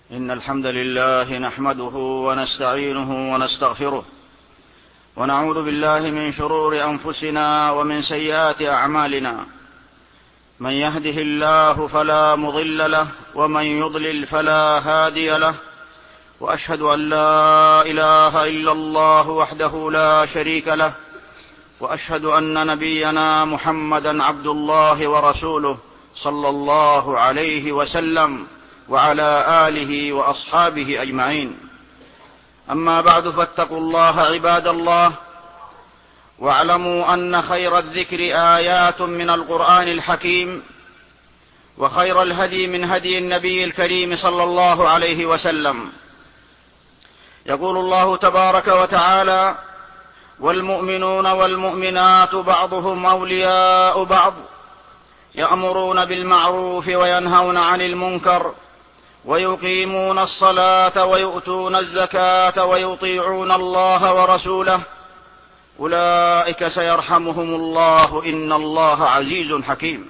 إن الحمد لله نحمده ونستعينه ونستغفره ونعوذ بالله من شرور أنفسنا ومن سيئات أعمالنا. من يهده الله فلا مضل له ومن يضلل فلا هادي له، وأشهد أن لا إله إلا الله وحده لا شريك له، وأشهد أن نبينا محمدا عبد الله ورسوله صلى الله عليه وسلم وعلى آله وأصحابه أجمعين. أما بعد، فاتقوا الله عباد الله، واعلموا أن خير الذكر آيات من القرآن الحكيم، وخير الهدي من هدي النبي الكريم صلى الله عليه وسلم. يقول الله تبارك وتعالى: والمؤمنون والمؤمنات بعضهم أولياء بعض يأمرون بالمعروف وينهون عن المنكر ويقيمون الصلاة ويؤتون الزكاة ويطيعون الله ورسوله أولئك سيرحمهم الله إن الله عزيز حكيم.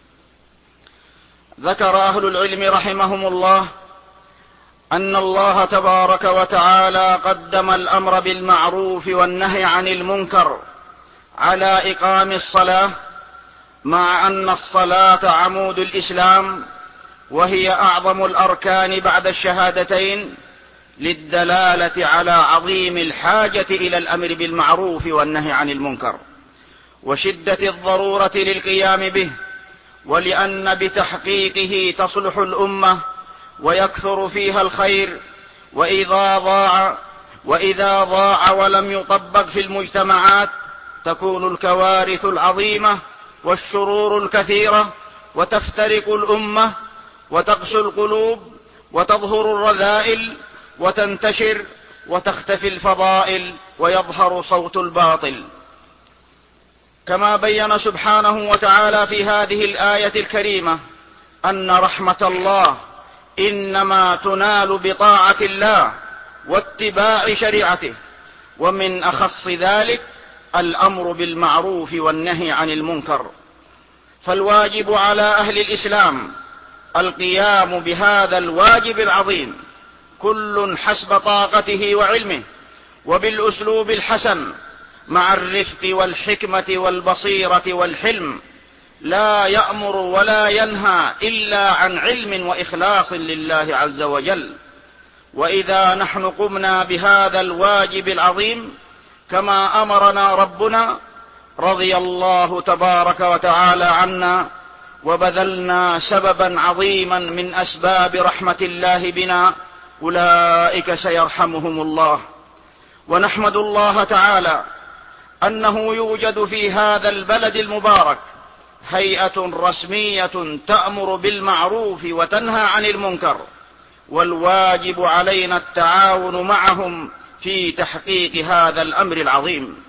ذكر أهل العلم رحمهم الله أن الله تبارك وتعالى قدم الأمر بالمعروف والنهي عن المنكر على إقام الصلاة، مع أن الصلاة عمود الإسلام وهي أعظم الأركان بعد الشهادتين، للدلالة على عظيم الحاجة إلى الأمر بالمعروف والنهي عن المنكر وشدة الضرورة للقيام به، ولأن بتحقيقه تصلح الأمة ويكثر فيها الخير. وإذا ضاع ولم يطبق في المجتمعات تكون الكوارث العظيمة والشرور الكثيرة، وتفترق الأمة وتقسو القلوب وتظهر الرذائل وتنتشر وتختفي الفضائل ويظهر صوت الباطل. كما بين سبحانه وتعالى في هذه الآية الكريمة أن رحمة الله إنما تنال بطاعة الله واتباع شريعته، ومن أخص ذلك الأمر بالمعروف والنهي عن المنكر. فالواجب على أهل الإسلام القيام بهذا الواجب العظيم، كل حسب طاقته وعلمه، وبالأسلوب الحسن مع الرفق والحكمة والبصيرة والحلم، لا يأمر ولا ينهى إلا عن علم وإخلاص لله عز وجل. وإذا نحن قمنا بهذا الواجب العظيم كما أمرنا ربنا رضي الله تبارك وتعالى عنا، وبذلنا سببا عظيما من أسباب رحمة الله بنا، أولئك سيرحمهم الله. ونحمد الله تعالى أنه يوجد في هذا البلد المبارك هيئة رسمية تأمر بالمعروف وتنهى عن المنكر، والواجب علينا التعاون معهم في تحقيق هذا الأمر العظيم.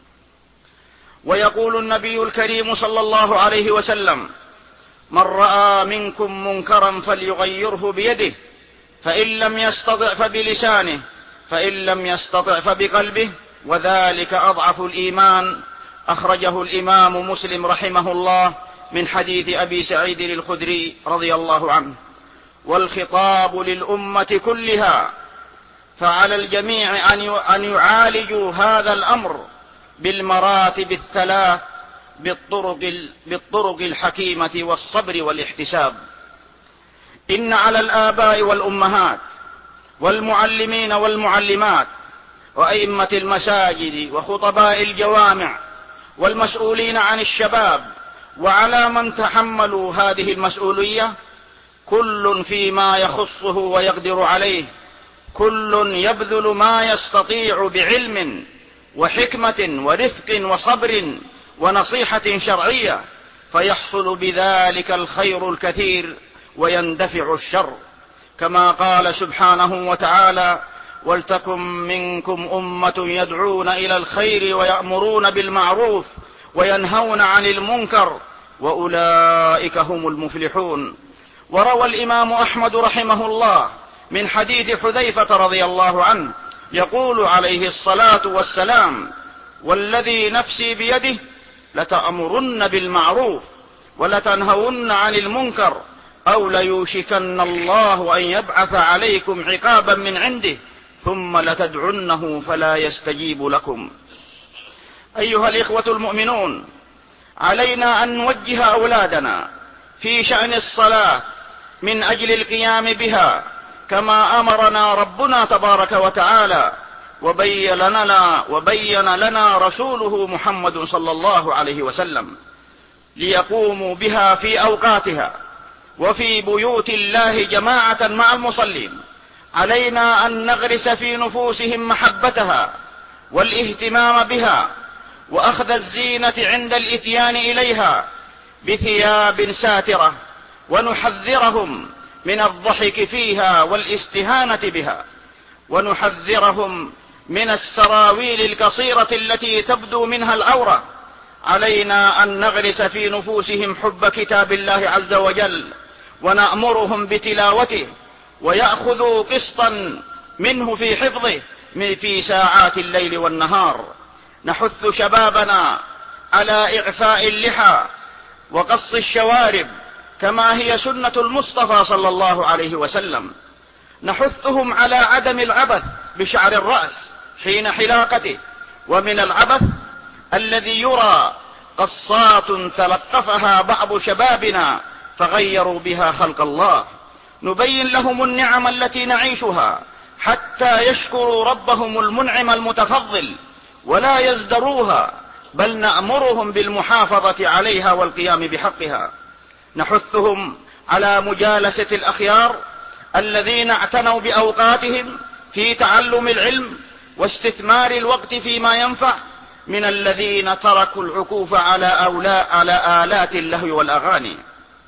ويقول النبي الكريم صلى الله عليه وسلم: من رأى منكم منكرا فليغيره بيده، فإن لم يستطع فبلسانه، فإن لم يستطع فبقلبه، وذلك أضعف الإيمان. أخرجه الإمام مسلم رحمه الله من حديث أبي سعيد الخدري رضي الله عنه. والخطاب للأمة كلها، فعلى الجميع أن يعالجوا هذا الأمر بالمراتب الثلاث بالطرق الحكيمة والصبر والاحتساب. إن على الآباء والأمهات والمعلمين والمعلمات وأئمة المساجد وخطباء الجوامع والمسؤولين عن الشباب، وعلى من تحملوا هذه المسؤولية، كل فيما يخصه ويقدر عليه، كل يبذل ما يستطيع بعلم وحكمة ورفق وصبر ونصيحة شرعية، فيحصل بذلك الخير الكثير ويندفع الشر، كما قال سبحانه وتعالى: ولتكن منكم أمة يدعون إلى الخير ويأمرون بالمعروف وينهون عن المنكر وأولئك هم المفلحون. وروى الإمام أحمد رحمه الله من حديث حذيفة رضي الله عنه يقول عليه الصلاة والسلام: والذي نفسي بيده لتأمرن بالمعروف ولتنهون عن المنكر أو ليوشكن الله أن يبعث عليكم عقابا من عنده ثم لتدعنه فلا يستجيب لكم. أيها الإخوة المؤمنون، علينا أن نوجه أولادنا في شأن الصلاة من أجل القيام بها كما أمرنا ربنا تبارك وتعالى، وبين لنا رسوله محمد صلى الله عليه وسلم، ليقوموا بها في أوقاتها وفي بيوت الله جماعة مع المصلين. علينا أن نغرس في نفوسهم محبتها والاهتمام بها وأخذ الزينة عند الإتيان إليها بثياب ساترة، ونحذرهم من الضحك فيها والاستهانة بها، ونحذرهم من السراويل القصيرة التي تبدو منها العورة. علينا أن نغرس في نفوسهم حب كتاب الله عز وجل، ونأمرهم بتلاوته، ويأخذوا قسطا منه في حفظه في ساعات الليل والنهار. نحث شبابنا على إعفاء اللحى وقص الشوارب كما هي سنة المصطفى صلى الله عليه وسلم. نحثهم على عدم العبث بشعر الرأس حين حلاقته، ومن العبث الذي يرى قصات تلقفها بعض شبابنا فغيروا بها خلق الله. نبين لهم النعم التي نعيشها حتى يشكروا ربهم المنعم المتفضل ولا يزدروها، بل نأمرهم بالمحافظة عليها والقيام بحقها. نحثهم على مجالسة الأخيار الذين اعتنوا بأوقاتهم في تعلم العلم واستثمار الوقت فيما ينفع، من الذين تركوا العكوف على آلات اللهو والأغاني.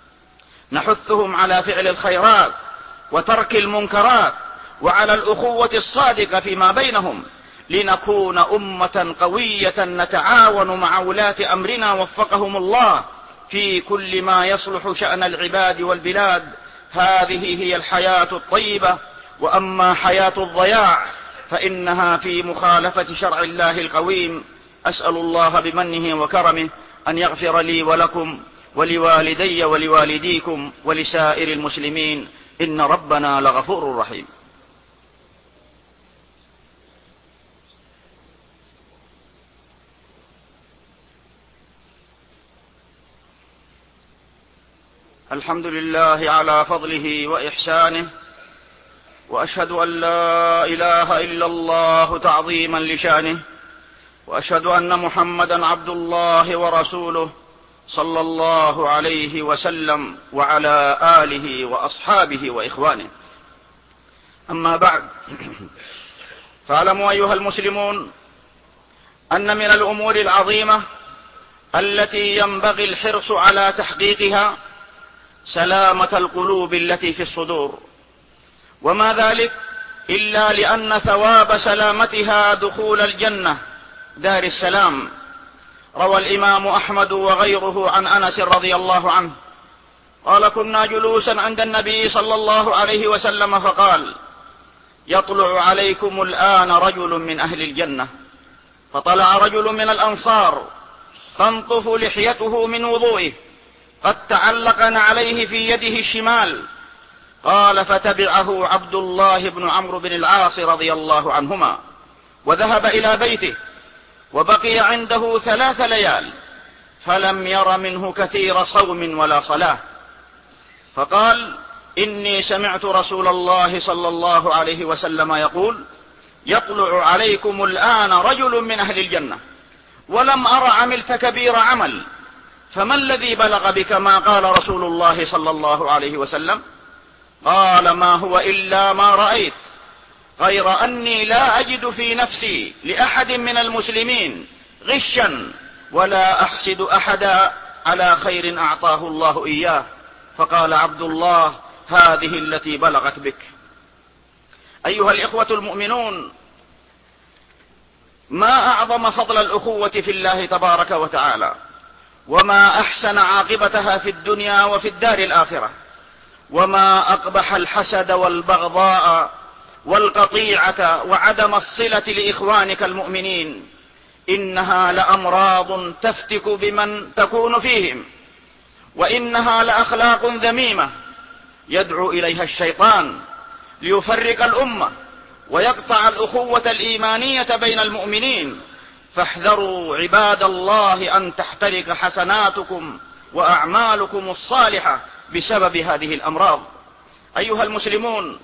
نحثهم على فعل الخيرات وترك المنكرات، وعلى الأخوة الصادقة فيما بينهم، لنكون أمة قوية نتعاون مع ولاة أمرنا وفقهم الله في كل ما يصلح شأن العباد والبلاد. هذه هي الحياة الطيبة، وأما حياة الضياع فإنها في مخالفة شرع الله القويم. أسأل الله بمنه وكرمه أن يغفر لي ولكم ولوالدي ولوالديكم ولسائر المسلمين، إن ربنا لغفور رحيم. الحمد لله على فضله وإحسانه، وأشهد أن لا إله إلا الله تعظيما لشانه، وأشهد أن محمدا عبد الله ورسوله صلى الله عليه وسلم وعلى آله وأصحابه وإخوانه. أما بعد، فاعلموا أيها المسلمون أن من الأمور العظيمة التي ينبغي الحرص على تحقيقها سلامة القلوب التي في الصدور، وما ذلك إلا لأن ثواب سلامتها دخول الجنة دار السلام. روى الإمام أحمد وغيره عن أنس رضي الله عنه قال: كنا جلوسا عند النبي صلى الله عليه وسلم فقال: يطلع عليكم الآن رجل من أهل الجنة. فطلع رجل من الأنصار تنطف لحيته من وضوئه، قد تعلق عليه في يده الشمال. قال: فتبعه عبد الله بن عمرو بن العاص رضي الله عنهما، وذهب إلى بيته، وبقي عنده 3 ليال، فلم ير منه كثير صوم ولا صلاة. فقال: إني سمعت رسول الله صلى الله عليه وسلم يقول: يطلع عليكم الآن رجل من أهل الجنة، ولم أر عملت كبير عمل، فما الذي بلغ بك ما قال رسول الله صلى الله عليه وسلم؟ قال: ما هو إلا ما رأيت، غير أني لا أجد في نفسي لأحد من المسلمين غشا، ولا أحسد أحدا على خير أعطاه الله إياه. فقال عبد الله: هذه التي بلغت بك. أيها الإخوة المؤمنون، ما أعظم فضل الأخوة في الله تبارك وتعالى، وما أحسن عاقبتها في الدنيا وفي الدار الآخرة، وما أقبح الحسد والبغضاء والقطيعة وعدم الصلة لإخوانك المؤمنين. إنها لأمراض تفتك بمن تكون فيهم، وإنها لأخلاق ذميمة يدعو إليها الشيطان ليفرق الأمة ويقطع الأخوة الإيمانية بين المؤمنين. فاحذروا عباد الله أن تحترق حسناتكم وأعمالكم الصالحة بسبب هذه الأمراض. أيها المسلمون،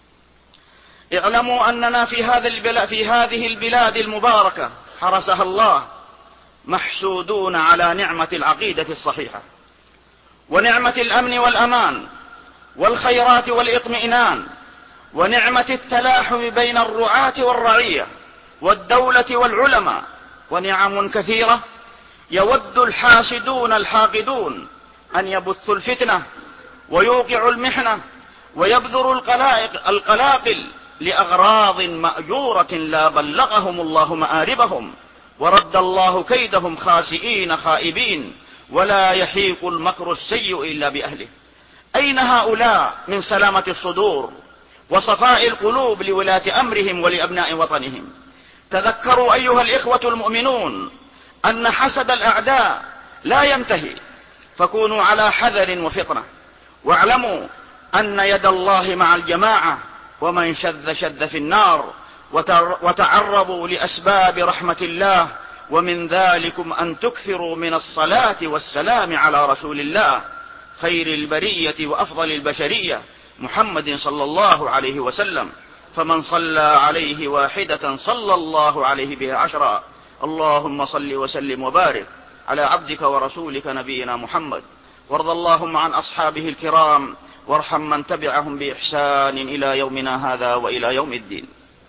اعلموا أننا في هذه البلاد المباركة حرسها الله محسودون على نعمة العقيدة الصحيحة، ونعمة الأمن والأمان والخيرات والإطمئنان، ونعمة التلاحم بين الرعاة والرعية والدولة والعلماء، ونعم كثيرة يود الحاسدون الحاقدون أن يبثوا الفتنة ويوقعوا المحنة ويبذروا القلاقل لأغراض مأجورة لا بلغهم الله مآربهم، ورد الله كيدهم خاسئين خائبين، ولا يحيق المكر السيء إلا بأهله. أين هؤلاء من سلامة الصدور وصفاء القلوب لولاة أمرهم ولأبناء وطنهم؟ تذكروا أيها الإخوة المؤمنون أن حسد الأعداء لا ينتهي، فكونوا على حذر وفطنة، واعلموا أن يد الله مع الجماعة، ومن شذ شذ في النار. وتعرضوا لأسباب رحمة الله، ومن ذلكم أن تكثروا من الصلاة والسلام على رسول الله خير البرية وأفضل البشرية محمد صلى الله عليه وسلم، فمن صلى عليه واحدة صلى الله عليه بها 10. اللهم صل وسلم وبارك على عبدك ورسولك نبينا محمد، وارض اللهم عن أصحابه الكرام، وارحم من تبعهم بإحسان إلى يومنا هذا وإلى يوم الدين.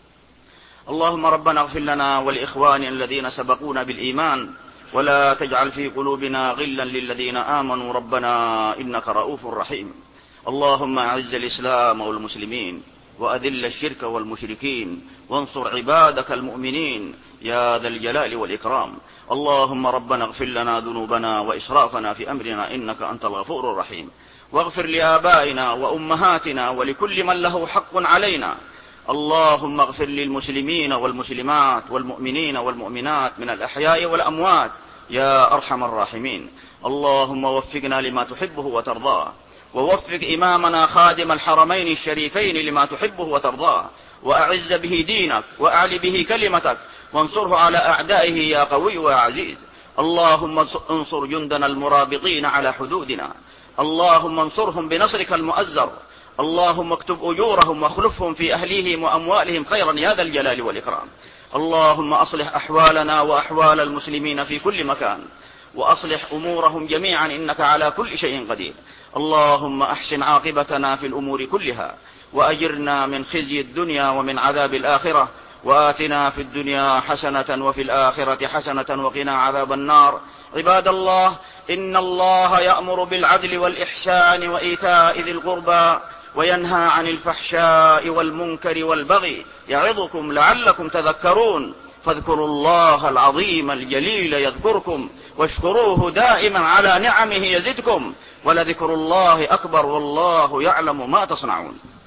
اللهم ربنا اغفر لنا ولإخواننا الذين سبقونا بالإيمان، ولا تجعل في قلوبنا غلا للذين آمنوا ربنا إنك رؤوف رحيم. اللهم أعز الإسلام والمسلمين، وأذل الشرك والمشركين، وانصر عبادك المؤمنين يا ذا الجلال والإكرام. اللهم ربنا اغفر لنا ذنوبنا وإسرافنا في أمرنا إنك أنت الغفور الرحيم، واغفر لآبائنا وأمهاتنا ولكل من له حق علينا. اللهم اغفر للمسلمين والمسلمات والمؤمنين والمؤمنات من الأحياء والأموات يا أرحم الراحمين. اللهم وفقنا لما تحبه وترضاه، ووفق إمامنا خادم الحرمين الشريفين لما تحبه وترضاه، وأعز به دينك وأعل به كلمتك، وانصره على أعدائه يا قوي ويا عزيز. اللهم انصر جندنا المرابطين على حدودنا، اللهم انصرهم بنصرك المؤزر. اللهم اكتب أجورهم واخلفهم في أهليهم وأموالهم خيرا يا ذا الجلال والإكرام. اللهم أصلح أحوالنا وأحوال المسلمين في كل مكان، وأصلح أمورهم جميعا إنك على كل شيء قدير. اللهم أحسن عاقبتنا في الأمور كلها، وأجرنا من خزي الدنيا ومن عذاب الآخرة، وآتنا في الدنيا حسنة وفي الآخرة حسنة وقنا عذاب النار. عباد الله، إن الله يأمر بالعدل والإحسان وإيتاء ذي القربى، وينهى عن الفحشاء والمنكر والبغي، يعظكم لعلكم تذكرون. فاذكروا الله العظيم الجليل يذكركم، واشكروه دائما على نعمه يزدكم، ولذكر الله أكبر، والله يعلم ما تصنعون.